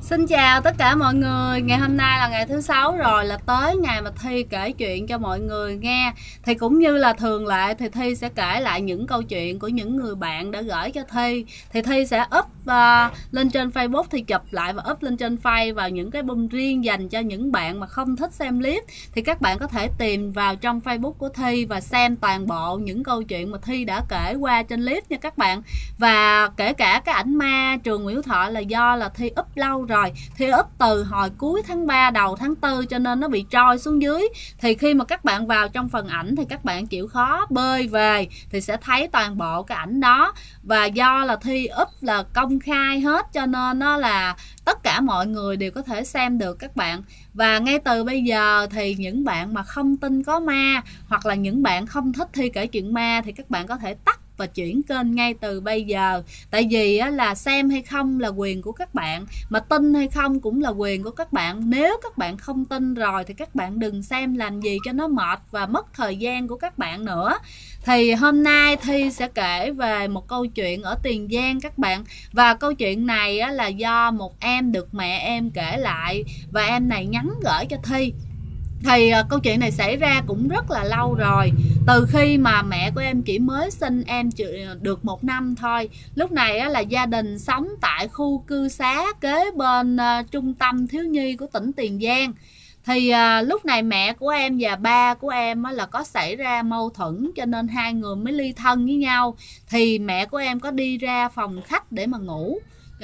Xin chào tất cả mọi người. Ngày hôm nay là ngày thứ sáu rồi, là tới ngày mà Thi kể chuyện cho mọi người nghe. Thì cũng như là thường lệ thì Thi sẽ kể lại những câu chuyện của những người bạn đã gửi cho Thi. Thì Thi sẽ up lên trên Facebook, thì chụp lại và up lên trên Face vào những cái album riêng dành cho những bạn mà không thích xem clip. Thì các bạn có thể tìm vào trong Facebook của Thi và xem toàn bộ những câu chuyện mà Thi đã kể qua trên clip nha các bạn. Và kể cả cái ảnh ma trường Nguyễn Hữu Thọ là do là Thi up lâu rồi, Thi up từ hồi cuối tháng 3 đầu tháng 4 cho nên nó bị trôi xuống dưới. Thì khi mà các bạn vào trong phần ảnh thì các bạn chịu khó bơi về thì sẽ thấy toàn bộ cái ảnh đó. Và do là Thi up là công khai hết cho nên nó là tất cả mọi người đều có thể xem được các bạn. Và ngay từ bây giờ thì những bạn mà không tin có ma, hoặc là những bạn không thích Thi kể chuyện ma, thì các bạn có thể tắt và chuyển kênh ngay từ bây giờ. Tại vì là xem hay không là quyền của các bạn, mà tin hay không cũng là quyền của các bạn. Nếu các bạn không tin rồi thì các bạn đừng xem làm gì cho nó mệt và mất thời gian của các bạn nữa. Thì hôm nay Thi sẽ kể về một câu chuyện ở Tiền Giang các bạn. Và câu chuyện này là do một em được mẹ em kể lại, và em này nhắn gửi cho Thi. Thì câu chuyện này xảy ra cũng rất là lâu rồi, từ khi mà mẹ của em chỉ mới sinh em được 1 năm thôi. Lúc này là gia đình sống tại khu cư xá kế bên trung tâm thiếu nhi của tỉnh Tiền Giang. Thì lúc này mẹ của em và ba của em là có xảy ra mâu thuẫn, cho nên hai người mới ly thân với nhau. Thì mẹ của em có đi ra phòng khách để mà ngủ.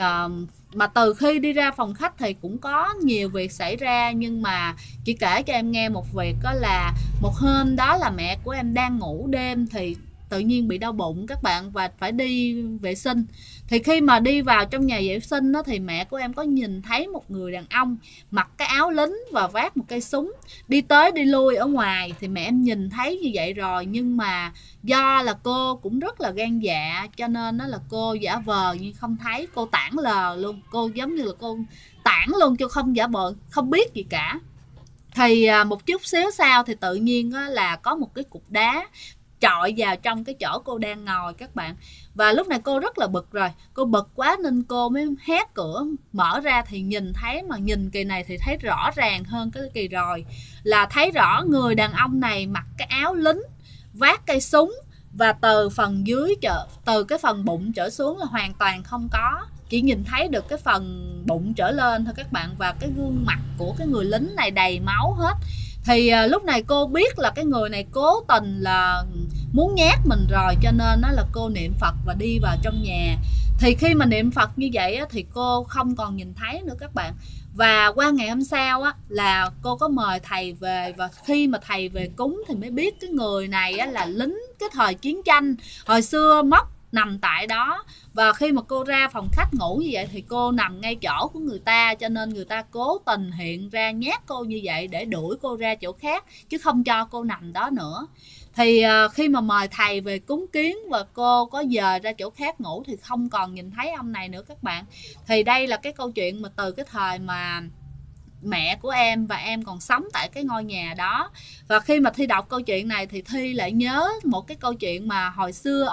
Mà từ khi đi ra phòng khách thì cũng có nhiều việc xảy ra, nhưng mà chỉ kể cho em nghe một việc, đó là một hôm đó là mẹ của em đang ngủ đêm thì tự nhiên bị đau bụng các bạn, và phải đi vệ sinh. Thì khi mà đi vào trong nhà vệ sinh đó, thì mẹ của em có nhìn thấy một người đàn ông mặc cái áo lính và vác một cây súng đi tới đi lui ở ngoài. Thì mẹ em nhìn thấy như vậy rồi, nhưng mà do là cô cũng rất là gan dạ, cho nên đó là cô giả vờ như không thấy, cô tản lờ luôn, cô giống như là cô tản luôn chứ không giả vờ không biết gì cả. Thì một chút xíu sau thì tự nhiên là có một cái cục đá chọi vào trong cái chỗ cô đang ngồi các bạn. Và lúc này cô rất là bực rồi, cô bực quá nên cô mới hét cửa mở ra. Thì nhìn thấy, mà nhìn kỳ này thì thấy rõ ràng hơn cái kỳ rồi, là thấy rõ người đàn ông này mặc cái áo lính, vác cây súng, và từ phần dưới từ cái phần bụng trở xuống là hoàn toàn không có, chỉ nhìn thấy được cái phần bụng trở lên thôi các bạn. Và cái gương mặt của cái người lính này đầy máu hết. Thì lúc này cô biết là cái người này cố tình là muốn nhát mình rồi, cho nên là cô niệm Phật và đi vào trong nhà. Thì khi mà niệm Phật như vậy thì cô không còn nhìn thấy nữa các bạn. Và qua ngày hôm sau là cô có mời thầy về, và khi mà thầy về cúng thì mới biết cái người này là lính cái thời chiến tranh hồi xưa móc nằm tại đó. Và khi mà cô ra phòng khách ngủ như vậy thì cô nằm ngay chỗ của người ta, cho nên người ta cố tình hiện ra nhát cô như vậy để đuổi cô ra chỗ khác, chứ không cho cô nằm đó nữa. Thì khi mà mời thầy về cúng kiến và cô có dời ra chỗ khác ngủ thì không còn nhìn thấy ông này nữa các bạn. Thì đây là cái câu chuyện mà từ cái thời mà mẹ của em và em còn sống tại cái ngôi nhà đó. Và khi mà Thi đọc câu chuyện này thì Thi lại nhớ một cái câu chuyện mà hồi xưa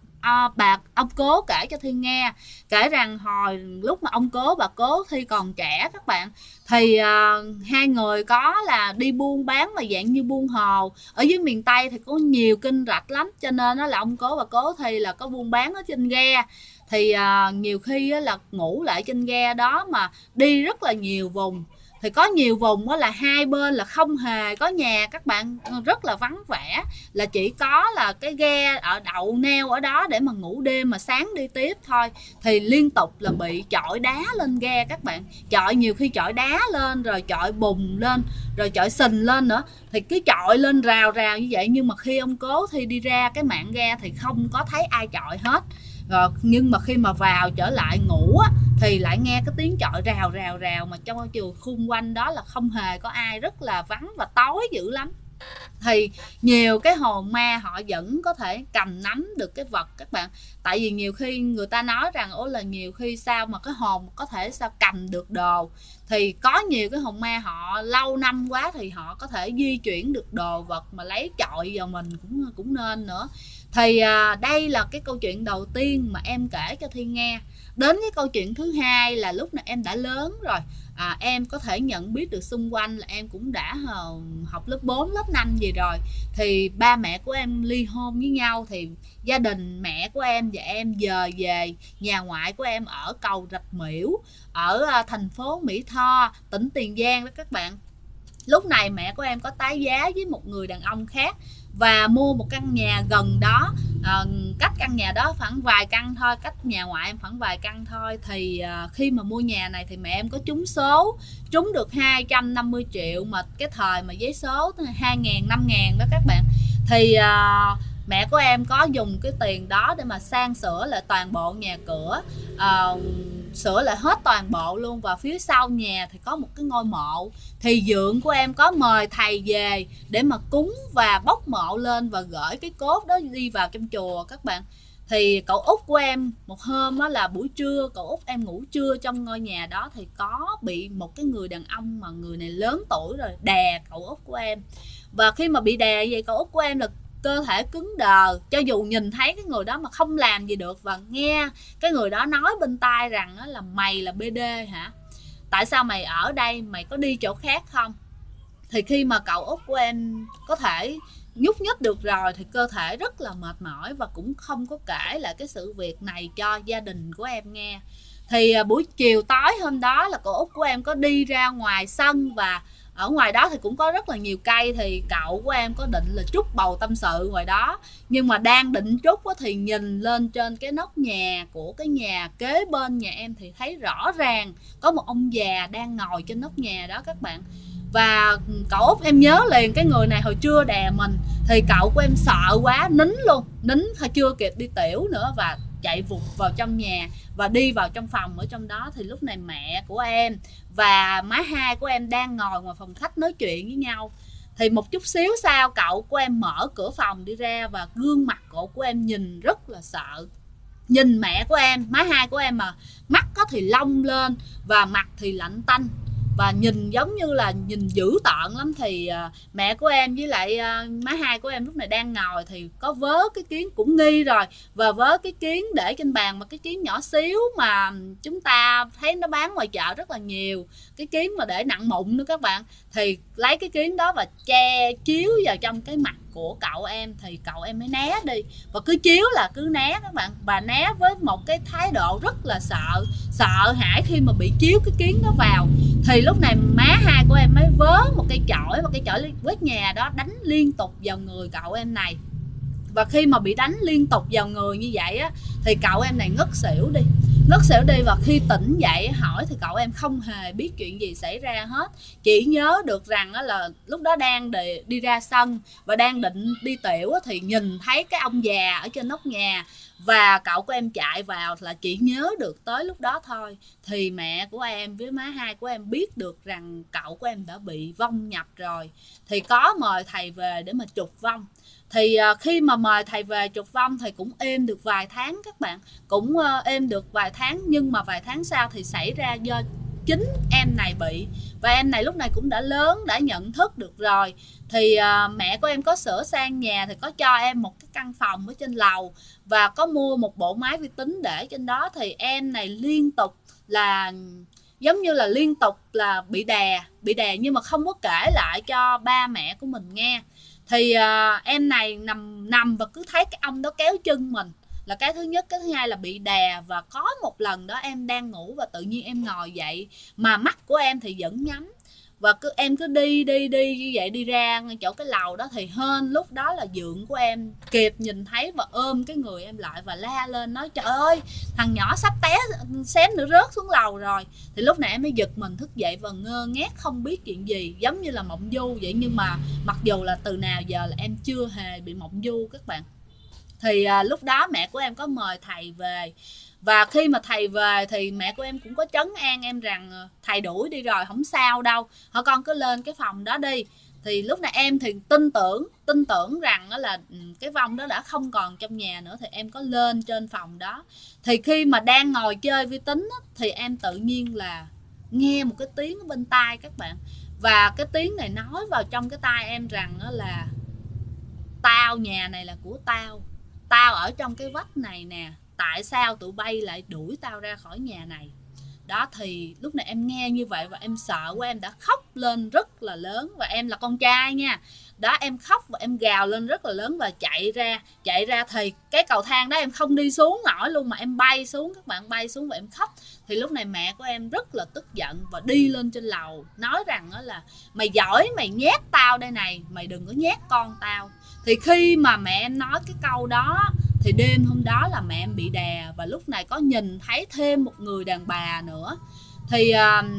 ông cố kể cho Thi nghe. Kể rằng hồi lúc mà ông cố bà cố Thi còn trẻ các bạn, thì hai người có là đi buôn bán mà dạng như buôn hồ. Ở dưới miền Tây thì có nhiều kênh rạch lắm, cho nên là ông cố bà cố Thi là có buôn bán ở trên ghe. Thì nhiều khi là ngủ lại trên ghe đó mà đi rất là nhiều vùng. Thì có nhiều vùng là hai bên là không hề có nhà các bạn, rất là vắng vẻ, là chỉ có là cái ghe ở đậu neo ở đó để mà ngủ đêm, mà sáng đi tiếp thôi. Thì liên tục là bị chọi đá lên ghe các bạn, chọi nhiều khi chọi đá lên, rồi chọi bùn lên, rồi chọi sình lên nữa. Thì cứ chọi lên rào rào như vậy, nhưng mà khi ông cố Thi đi ra cái mạn ghe thì không có thấy ai chọi hết. Rồi, nhưng mà khi mà vào trở lại ngủ thì lại nghe cái tiếng chọi rào rào rào, mà trong trường khung quanh đó là không hề có ai, rất là vắng và tối dữ lắm. Thì nhiều cái hồn ma họ vẫn có thể cầm nắm được cái vật các bạn. Tại vì nhiều khi người ta nói rằng là nhiều khi sao mà cái hồn có thể sao cầm được đồ. Thì có nhiều cái hồn ma họ lâu năm quá thì họ có thể di chuyển được đồ vật mà lấy chọi vào mình cũng nên nữa. Thì đây là cái câu chuyện đầu tiên mà em kể cho Thi nghe. Đến cái câu chuyện thứ hai là lúc này em đã lớn rồi, em có thể nhận biết được xung quanh là em cũng đã học lớp 4, lớp 5 gì rồi. Thì ba mẹ của em ly hôn với nhau, thì gia đình mẹ của em và em dời về nhà ngoại của em ở cầu Rạch Miễu, ở thành phố Mỹ Tho, tỉnh Tiền Giang đó các bạn. Lúc này mẹ của em có tái giá với một người đàn ông khác và mua một căn nhà gần đó, cách căn nhà đó khoảng vài căn thôi, cách nhà ngoại em khoảng vài căn thôi. Thì khi mà mua nhà này thì mẹ em có trúng số, trúng được 250 triệu, mà cái thời mà giấy số 2.000, 5.000 đó các bạn. Thì mẹ của em có dùng cái tiền đó để mà sang sửa lại toàn bộ nhà cửa, sửa lại hết toàn bộ luôn. Và phía sau nhà thì có một cái ngôi mộ, thì dượng của em có mời thầy về để mà cúng và bốc mộ lên và gửi cái cốt đó đi vào trong chùa các bạn. Thì cậu út của em một hôm đó là buổi trưa, cậu út em ngủ trưa trong ngôi nhà đó, thì có bị một cái người đàn ông mà người này lớn tuổi rồi đè cậu út của em. Và khi mà bị đè vậy, cậu út của em là cơ thể cứng đờ, cho dù nhìn thấy cái người đó mà không làm gì được, và nghe cái người đó nói bên tai rằng là mày là BD hả, tại sao mày ở đây, mày có đi chỗ khác không. Thì khi mà cậu út của em có thể nhúc nhích được rồi thì cơ thể rất là mệt mỏi, và cũng không có kể lại cái sự việc này cho gia đình của em nghe. Thì buổi chiều tối hôm đó là cậu út của em có đi ra ngoài sân, và ở ngoài đó thì cũng có rất là nhiều cây. Thì cậu của em có định là trút bầu tâm sự ngoài đó, nhưng mà đang định trút thì nhìn lên trên cái nóc nhà của cái nhà kế bên nhà em thì thấy rõ ràng có một ông già đang ngồi trên nóc nhà đó các bạn. Và cậu út em nhớ liền cái người này hồi trưa đè mình, thì cậu của em sợ quá nín luôn, nín chưa kịp đi tiểu nữa, và chạy vụt vào trong nhà và đi vào trong phòng. Ở trong đó thì lúc này mẹ của em và má hai của em đang ngồi ngoài phòng khách nói chuyện với nhau. Thì một chút xíu sau, cậu của em mở cửa phòng đi ra, và gương mặt cậu của em nhìn rất là sợ. Nhìn mẹ của em, má hai của em mà mắt có thì long lên và mặt thì lạnh tanh, và nhìn giống như là nhìn dữ tợn lắm. Thì mẹ của em với lại má hai của em lúc này đang ngồi, thì có vớ cái kiến cũng nghi rồi, và vớ cái kiến để trên bàn, mà cái kiến nhỏ xíu mà chúng ta thấy nó bán ngoài chợ rất là nhiều, cái kiến mà để nặng mụn nữa các bạn. Thì lấy cái kiến đó và che chiếu vào trong cái mặt của cậu em, thì cậu em mới né đi, và cứ chiếu là cứ né các bạn, và né với một cái thái độ rất là sợ hãi khi mà bị chiếu cái kiến đó vào. Thì lúc này má hai của em mới vớ một cây chổi quét nhà đó đánh liên tục vào người cậu em này. Và khi mà bị đánh liên tục vào người như vậy á, thì cậu em này ngất xỉu đi. Và khi tỉnh dậy hỏi thì cậu em không hề biết chuyện gì xảy ra hết, chỉ nhớ được rằng là lúc đó đang đi ra sân và đang định đi tiểu thì nhìn thấy cái ông già ở trên nóc nhà, và cậu của em chạy vào, là chỉ nhớ được tới lúc đó thôi. Thì mẹ của em với má hai của em biết được rằng cậu của em đã bị vong nhập rồi, thì có mời thầy về để mà trục vong. Thì khi mà mời thầy về trục vong thì cũng êm được vài tháng các bạn, cũng êm được vài tháng. Nhưng mà vài tháng sau thì xảy ra do chính em này bị, và em này lúc này cũng đã lớn, đã nhận thức được rồi. Thì mẹ của em có sửa sang nhà, thì có cho em một cái căn phòng ở trên lầu, và có mua một bộ máy vi tính để trên đó. Thì em này liên tục là giống như là liên tục là bị đè nhưng mà không có kể lại cho ba mẹ của mình nghe. Thì em này nằm và cứ thấy cái ông đó kéo chân mình, là cái thứ nhất. Cái thứ hai là bị đè, và có một lần đó em đang ngủ và tự nhiên em ngồi dậy mà mắt của em thì vẫn nhắm, và em cứ đi như vậy, đi ra chỗ cái lầu đó. Thì hên lúc đó là dượng của em kịp nhìn thấy và ôm cái người em lại và la lên nói trời ơi, thằng nhỏ sắp té xém nữa rớt xuống lầu rồi. Thì lúc này em mới giật mình thức dậy và ngơ ngác không biết chuyện gì, giống như là mộng du vậy. Nhưng mà mặc dù là từ nào giờ là em chưa hề bị mộng du các bạn. Thì lúc đó mẹ của em có mời thầy về, và khi mà thầy về thì mẹ của em cũng có trấn an em rằng thầy đuổi đi rồi, không sao đâu, họ con cứ lên cái phòng đó đi. Thì lúc này em thì tin tưởng rằng là cái vong đó đã không còn trong nhà nữa, thì em có lên trên phòng đó. Thì khi mà đang ngồi chơi vi tính thì em tự nhiên là nghe một cái tiếng ở bên tai các bạn, và cái tiếng này nói vào trong cái tai em rằng là tao, nhà này là của tao, tao ở trong cái vách này nè, tại sao tụi bay lại đuổi tao ra khỏi nhà này. Đó, thì lúc này em nghe như vậy và em sợ quá, em đã khóc lên rất là lớn. Và em là con trai nha. Đó, em khóc và em gào lên rất là lớn và chạy ra thì cái cầu thang đó em không đi xuống nổi luôn, mà em bay xuống, các bạn, bay xuống và em khóc. Thì lúc này mẹ của em rất là tức giận và đi lên trên lầu nói rằng đó là mày giỏi mày nhét tao đây này, mày đừng có nhét con tao. Thì khi mà mẹ em nói cái câu đó thì đêm hôm đó là mẹ em bị đè, và lúc này có nhìn thấy thêm một người đàn bà nữa. Thì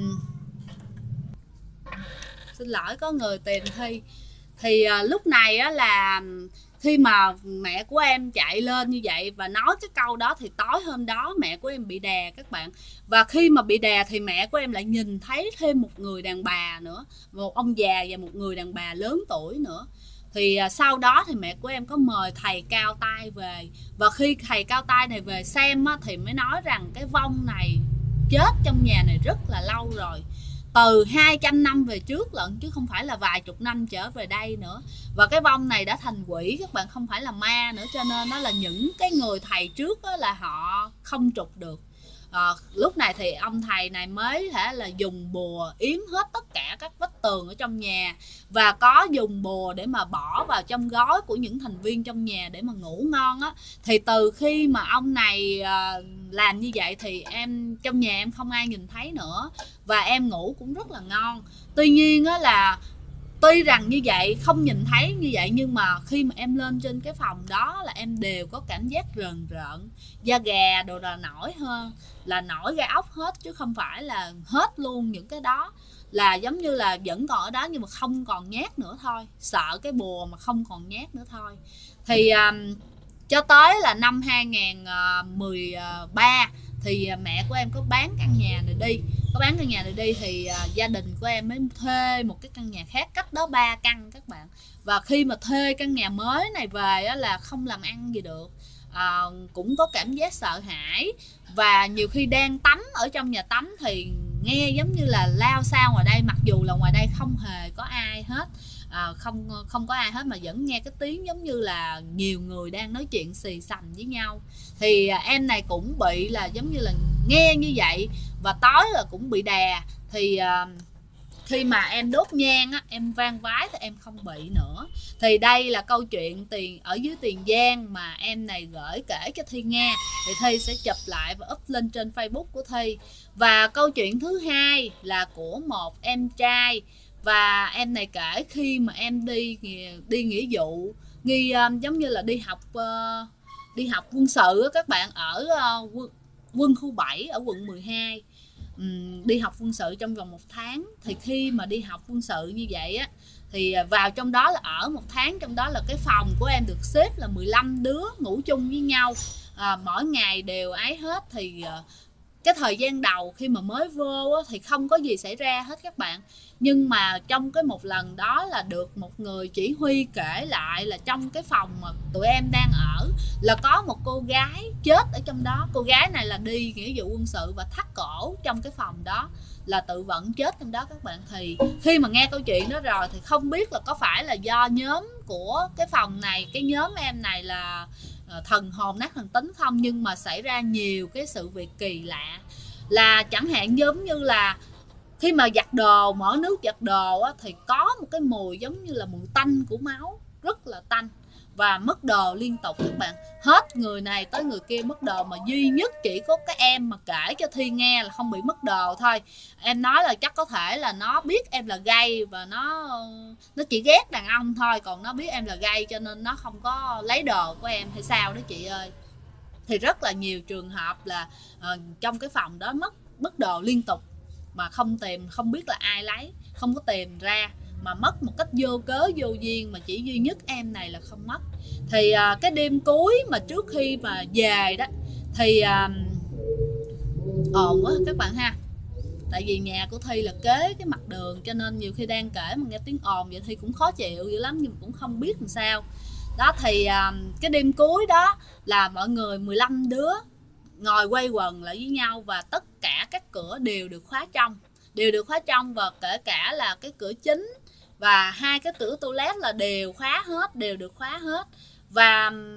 xin lỗi, có người tìm Thi. Thì lúc này á là khi mà mẹ của em chạy lên như vậy và nói cái câu đó thì tối hôm đó mẹ của em bị đè các bạn. Và khi mà bị đè thì mẹ của em lại nhìn thấy thêm một người đàn bà nữa, một ông già và một người đàn bà lớn tuổi nữa. Thì sau đó thì mẹ của em có mời thầy cao tay về. Và khi thầy cao tay này về xem á, thì mới nói rằng cái vong này chết trong nhà này rất là lâu rồi, từ 200 năm về trước lận, chứ không phải là vài chục năm trở về đây nữa. Và cái vong này đã thành quỷ các bạn, không phải là ma nữa. Cho nên nó là những cái người thầy trước đó là họ không trục được. Lúc này thì ông thầy này mới thể là dùng bùa yếm hết tất cả các vách tường ở trong nhà, và có dùng bùa để mà bỏ vào trong gói của những thành viên trong nhà để mà ngủ ngon á. Thì từ khi mà ông này làm như vậy thì em trong nhà em không ai nhìn thấy nữa, và em ngủ cũng rất là ngon. Tuy nhiên á là tuy rằng như vậy, không nhìn thấy như vậy, nhưng mà khi mà em lên trên cái phòng đó là em đều có cảm giác rờn rợn, da gà đồ là nổi hơn, là nổi gai ốc hết, chứ không phải là hết luôn. Những cái đó là giống như là vẫn còn ở đó nhưng mà không còn nhát nữa thôi, sợ cái bùa mà không còn nhát nữa thôi. Thì cho tới là năm 2013 thì mẹ của em có bán căn nhà này đi, thì gia đình của em mới thuê một cái căn nhà khác cách đó 3 căn các bạn. Và khi mà thuê căn nhà mới này về á, là không làm ăn gì được, cũng có cảm giác sợ hãi. Và nhiều khi đang tắm ở trong nhà tắm thì nghe giống như là lao sao ngoài đây, mặc dù là ngoài đây không hề có ai hết, không có ai hết, mà vẫn nghe cái tiếng giống như là nhiều người đang nói chuyện xì xầm với nhau. Thì em này cũng bị là giống như là nghe như vậy, và tối là cũng bị đè. Thì khi mà em đốt nhang á, em vang vái thì em không bị nữa. Thì đây là câu chuyện ở dưới Tiền Giang mà em này gửi kể cho Thi nghe, thì Thi sẽ chụp lại và up lên trên Facebook của Thi. Và câu chuyện thứ hai là của một em trai, và em này kể khi mà em đi nghĩa vụ, giống như là đi học quân sự các bạn, ở quân khu 7 ở quận 12. Đi học quân sự trong vòng 1 tháng. Thì khi mà đi học quân sự như vậy á, thì vào trong đó là ở 1 tháng, trong đó là cái phòng của em được xếp là 15 đứa ngủ chung với nhau, mỗi ngày đều ấy hết. Thì cái thời gian đầu khi mà mới vô á, thì không có gì xảy ra hết các bạn. Nhưng mà trong cái một lần đó là được một người chỉ huy kể lại là trong cái phòng mà tụi em đang ở là có một cô gái chết ở trong đó. Cô gái này là đi nghĩa vụ quân sự và thắt cổ trong cái phòng đó, là tự vẫn chết trong đó các bạn. Thì khi mà nghe câu chuyện đó rồi thì không biết là có phải là do nhóm của cái phòng này, cái nhóm em này là thần hồn nát thần tính không, nhưng mà xảy ra nhiều cái sự việc kỳ lạ. Là chẳng hạn giống như là khi mà giặt đồ, mở nước giặt đồ á, thì có một cái mùi giống như là mùi tanh của máu, rất là tanh, và mất đồ liên tục các bạn. Hết người này tới người kia mất đồ, mà duy nhất chỉ có cái em mà kể cho Thi nghe là không bị mất đồ thôi. Em nói là chắc có thể là nó biết em là gay và nó chỉ ghét đàn ông thôi, còn nó biết em là gay cho nên nó không có lấy đồ của em hay sao đó chị ơi. Thì rất là nhiều trường hợp là trong cái phòng đó mất đồ liên tục mà không biết là ai lấy, không có tìm ra, mà mất một cách vô cớ vô duyên, mà chỉ duy nhất em này là không mất. Thì cái đêm cuối mà trước khi mà về đó thì ồn quá các bạn ha, tại vì nhà của Thi là kế cái mặt đường, cho nên nhiều khi đang kể mà nghe tiếng ồn vậy Thi cũng khó chịu dữ lắm, nhưng mà cũng không biết làm sao. Đó thì cái đêm cuối đó là mọi người 15 đứa ngồi quay quần lại với nhau, và tất cả các cửa đều được khóa trong, và kể cả là cái cửa chính và 2 cái cửa toilet là đều được khóa hết. Và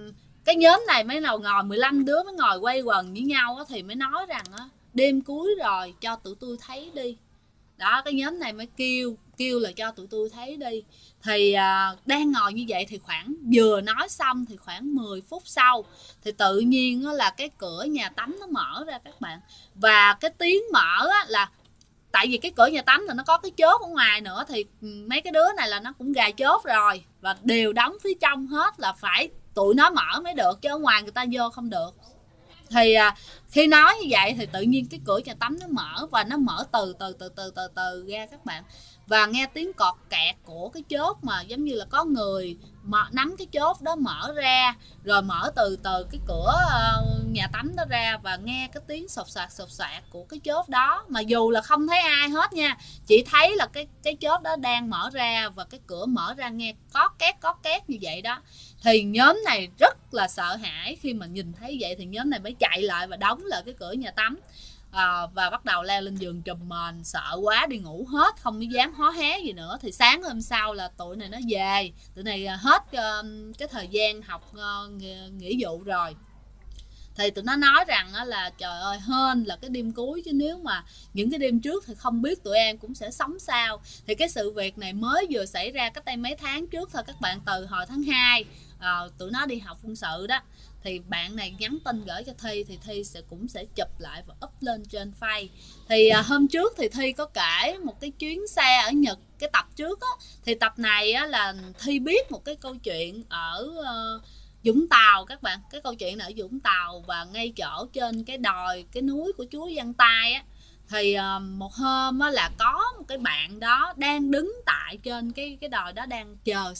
cái nhóm này mới nào ngồi 15 đứa mới ngồi quay quần với nhau á, thì mới nói rằng á, đêm cuối rồi cho tụi tôi thấy đi. Đó, cái nhóm này mới kêu là cho tụi tôi thấy đi. Thì đang ngồi như vậy thì khoảng vừa nói xong thì khoảng 10 phút sau thì tự nhiên là cái cửa nhà tắm nó mở ra các bạn. Và cái tiếng mở là tại vì cái cửa nhà tắm là nó có cái chốt ở ngoài nữa, thì mấy cái đứa này là nó cũng gài chốt rồi và đều đóng phía trong hết, là phải tụi nó mở mới được chứ ở ngoài người ta vô không được. Thì khi nói như vậy thì tự nhiên cái cửa nhà tắm nó mở, và nó mở từ từ ra các bạn. Và nghe tiếng cọt kẹt của cái chốt mà giống như là có người nắm cái chốt đó mở ra, rồi mở từ từ cái cửa nhà tắm đó ra, và nghe cái tiếng sột soạt của cái chốt đó, mà dù là không thấy ai hết nha, chỉ thấy là cái chốt đó đang mở ra và cái cửa mở ra, nghe có két như vậy đó. Thì nhóm này rất là sợ hãi, khi mà nhìn thấy vậy thì nhóm này mới chạy lại và đóng lại cái cửa nhà tắm. Và bắt đầu leo lên giường trùm mền, sợ quá đi ngủ hết, không dám hó hé gì nữa. Thì sáng hôm sau là tụi này nó về, tụi này hết cái thời gian học nghĩa vụ rồi. Thì tụi nó nói rằng là trời ơi, hên là cái đêm cuối, chứ nếu mà những cái đêm trước thì không biết tụi em cũng sẽ sống sao. Thì cái sự việc này mới vừa xảy ra cách đây mấy tháng trước thôi các bạn, từ hồi tháng 2 tụi nó đi học quân sự đó. Thì bạn này nhắn tin gửi cho Thi, thì Thi cũng sẽ chụp lại và up lên trên Face. Thì hôm trước thì Thi có kể một cái chuyến xe ở Nhật, cái tập trước á. Thì tập này là Thi biết một cái câu chuyện ở Vũng Tàu các bạn. Cái câu chuyện này ở Vũng Tàu, và ngay chỗ trên cái đồi, cái núi của Chúa Văn Tai á. Thì một hôm là có một cái bạn đó đang đứng tại trên cái đồi đó, đang chờ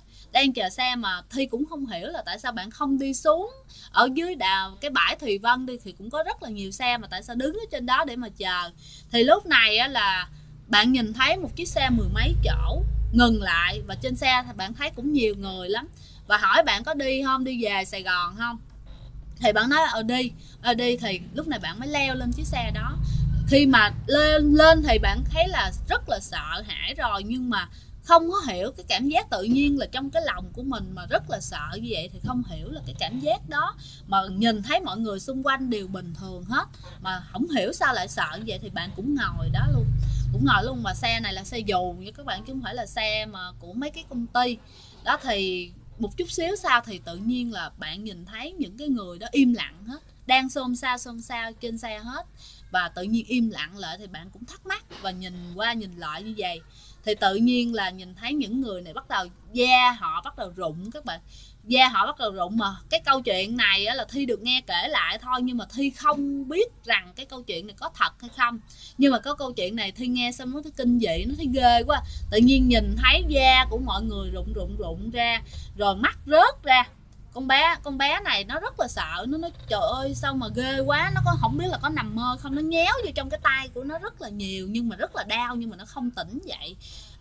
xe mà Thi cũng không hiểu là tại sao bạn không đi xuống ở dưới cái bãi Thùy Vân đi, thì cũng có rất là nhiều xe, mà tại sao đứng ở trên đó để mà chờ. Thì lúc này là bạn nhìn thấy một chiếc xe 10 mấy chỗ ngừng lại, và trên xe thì bạn thấy cũng nhiều người lắm, và hỏi bạn có đi không, đi về Sài Gòn không. Thì bạn nói đi. Thì lúc này bạn mới leo lên chiếc xe đó. Khi mà lên thì bạn thấy là rất là sợ hãi rồi, nhưng mà không có hiểu cái cảm giác tự nhiên là trong cái lòng của mình mà rất là sợ như vậy, thì không hiểu là cái cảm giác đó, mà nhìn thấy mọi người xung quanh đều bình thường hết mà không hiểu sao lại sợ như vậy. Thì bạn cũng ngồi đó luôn, mà xe này là xe dù như các bạn, chứ không phải là xe mà của mấy cái công ty đó. Thì một chút xíu sau thì tự nhiên là bạn nhìn thấy những cái người đó im lặng hết, đang xôn xao trên xe hết, và tự nhiên im lặng lại. Thì bạn cũng thắc mắc và nhìn qua nhìn lại như vậy, thì tự nhiên là nhìn thấy những người này bắt đầu da họ bắt đầu rụng các bạn, da họ bắt đầu rụng. Mà cái câu chuyện này là Thi được nghe kể lại thôi, nhưng mà Thi không biết rằng cái câu chuyện này có thật hay không. Nhưng mà có câu chuyện này Thi nghe xong nó thấy kinh dị, nó thấy ghê quá. Tự nhiên nhìn thấy da của mọi người rụng ra, rồi mắt rớt ra. Con bé này nó rất là sợ, nó nói trời ơi sao mà ghê quá, nó không biết là có nằm mơ không, nó nhéo vô trong cái tay của nó rất là nhiều, nhưng mà rất là đau, nhưng mà nó không tỉnh dậy.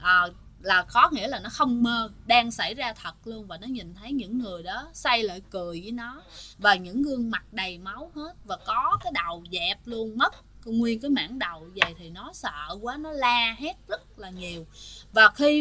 Là có nghĩa là nó không mơ, đang xảy ra thật luôn. Và nó nhìn thấy những người đó xoay lại cười với nó, và những gương mặt đầy máu hết, và có cái đầu dẹp luôn, mất nguyên cái mảng đầu vậy. Thì nó sợ quá, nó la hét rất là nhiều. Và khi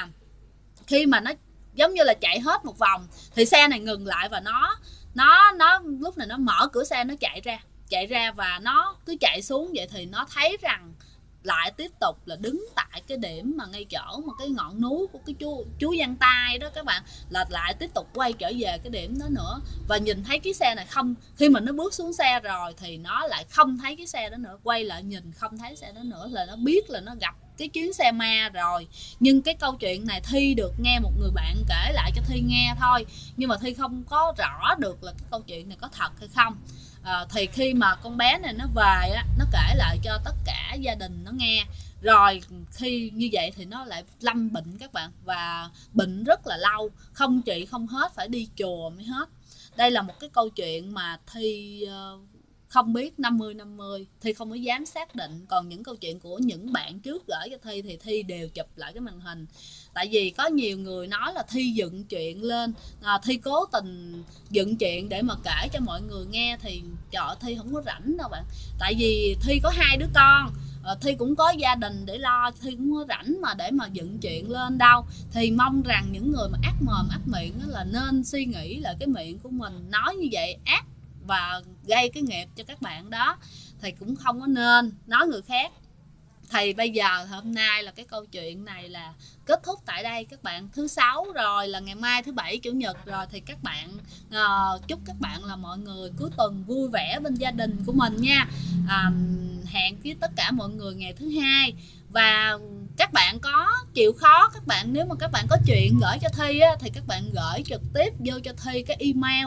mà nó giống như là chạy hết một vòng thì xe này ngừng lại, và nó lúc này nó mở cửa xe, nó chạy ra và nó cứ chạy xuống vậy. Thì nó thấy rằng lại tiếp tục là đứng tại cái điểm mà ngay chỗ mà cái ngọn núi của cái chú Văn Tai đó các bạn, là lại tiếp tục quay trở về cái điểm đó nữa. Và nhìn thấy cái xe này không, khi mà nó bước xuống xe rồi thì nó lại không thấy cái xe đó nữa, quay lại nhìn không thấy xe đó nữa, là nó biết là nó gặp cái chuyến xe ma rồi. Nhưng cái câu chuyện này Thi được nghe một người bạn kể lại cho Thi nghe thôi, nhưng mà Thi không có rõ được là cái câu chuyện này có thật hay không. Thì khi mà con bé này nó về á, nó kể lại cho tất cả gia đình nó nghe. Rồi khi như vậy thì nó lại lâm bệnh các bạn, và bệnh rất là lâu, không trị không hết, phải đi chùa mới hết. Đây là một cái câu chuyện mà Thi không biết, 50-50, Thi không có dám xác định. Còn những câu chuyện của những bạn trước gửi cho Thi thì Thi đều chụp lại cái màn hình. Tại vì có nhiều người nói là Thi dựng chuyện lên, Thi cố tình dựng chuyện để mà kể cho mọi người nghe. Thì trời, Thi không có rảnh đâu bạn. Tại vì Thi có 2 đứa con, Thi cũng có gia đình để lo, Thi cũng có rảnh mà để mà dựng chuyện lên đâu. Thì mong rằng những người mà ác mồm ác miệng là nên suy nghĩ là cái miệng của mình nói như vậy ác và gây cái nghiệp cho các bạn đó, thì cũng không có nên nói người khác. Thì bây giờ hôm nay là cái câu chuyện này là kết thúc tại đây các bạn. Thứ sáu rồi, là ngày mai thứ bảy chủ nhật rồi, thì các bạn chúc các bạn là mọi người cuối tuần vui vẻ bên gia đình của mình nha. Hẹn với tất cả mọi người ngày thứ hai. Và các bạn có chịu khó, các bạn nếu mà các bạn có chuyện gửi cho Thi á, thì các bạn gửi trực tiếp vô cho Thi cái email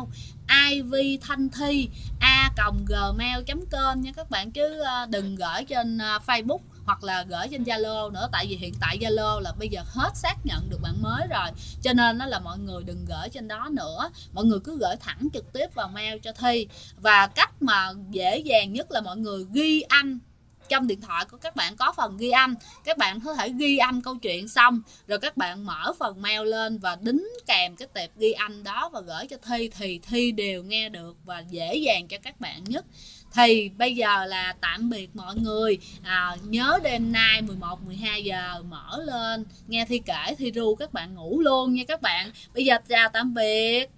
ivthanhthi@gmail.com nha các bạn, chứ đừng gửi trên Facebook hoặc là gửi trên Zalo nữa, tại vì hiện tại Zalo là bây giờ hết xác nhận được bạn mới rồi, cho nên đó là mọi người đừng gửi trên đó nữa, mọi người cứ gửi thẳng trực tiếp vào mail cho Thi. Và cách mà dễ dàng nhất là mọi người ghi âm. Trong điện thoại của các bạn có phần ghi âm, các bạn có thể ghi âm câu chuyện xong rồi các bạn mở phần mail lên và đính kèm cái tệp ghi âm đó và gửi cho Thi, thì Thi đều nghe được và dễ dàng cho các bạn nhất. Thì bây giờ là tạm biệt mọi người. Nhớ đêm nay 11-12 giờ mở lên nghe Thi kể, Thi ru các bạn ngủ luôn nha các bạn. Bây giờ chào tạm biệt.